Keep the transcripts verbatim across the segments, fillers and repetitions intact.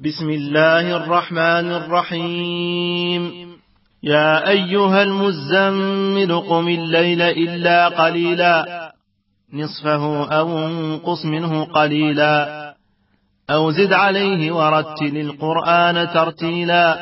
بسم الله الرحمن الرحيم. يا أيها المزمل قم الليل إلا قليلا نصفه أو انقص منه قليلا أو زد عليه ورتل القرآن ترتيلا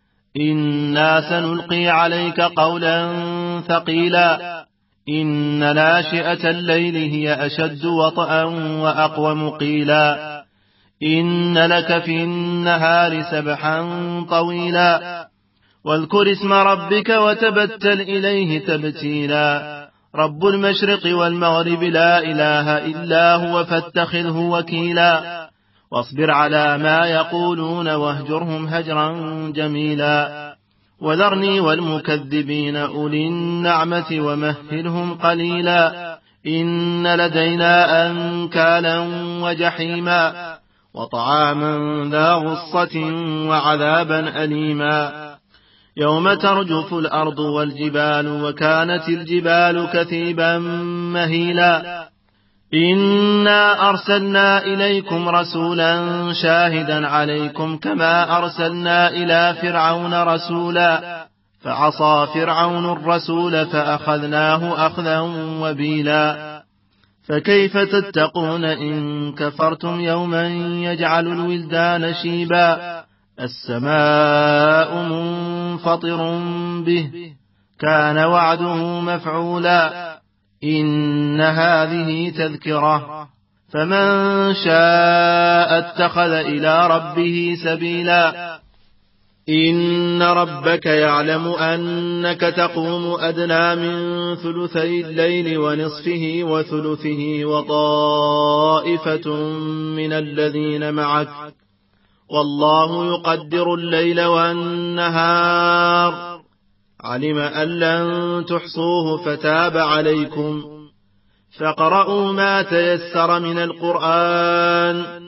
إنا سنلقي عليك قولا ثقيلا إن ناشئة الليل هي أشد وطئا وأقوم قيلا إن لك في النهار سبحا طويلا واذكر اسم ربك وتبتل إليه تبتيلا رب المشرق والمغرب لا إله إلا هو فاتخذه وكيلا واصبر على ما يقولون واهجرهم هجرا جميلا وذرني والمكذبين أولي النعمة ومهلهم قليلا إن لدينا أنكالا وجحيما وطعاما ذا غصة وعذابا أليما يوم ترجف الأرض والجبال وكانت الجبال كثيبا مهيلا إنا أرسلنا إليكم رسولا شاهدا عليكم كما أرسلنا إلى فرعون رسولا فعصى فرعون الرسول فأخذناه أخذا وبيلا فكيف تتقون إن كفرتم يوما يجعل الولدان شيبا السماء منفطر به كان وعده مفعولا إن هذه تذكرة فمن شاء اتخذ إلى ربه سبيلا إن ربك يعلم أنك تقوم أدنى من ثلثي الليل ونصفه وثلثه وطائفة من الذين معك والله يقدر الليل والنهار علم أن لن تحصوه فتاب عليكم فاقرؤوا ما تيسر من القرآن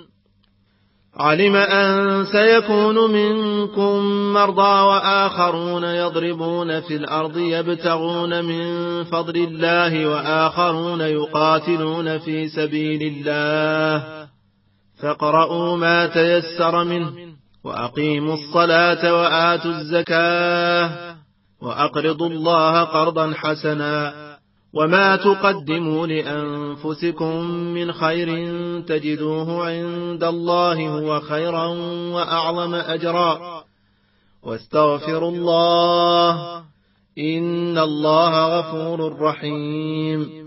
علم أن سيكون منكم مرضى وآخرون يضربون في الأرض يبتغون من فضل الله وآخرون يقاتلون في سبيل الله فاقرؤوا ما تيسر منه وأقيموا الصلاة وآتوا الزكاة وأقرضوا الله قرضا حسنا وما تقدموا لأنفسكم من خير تجدوه عند الله هو خيرا وأعظم أجرا واستغفروا الله إن الله غفور رحيم.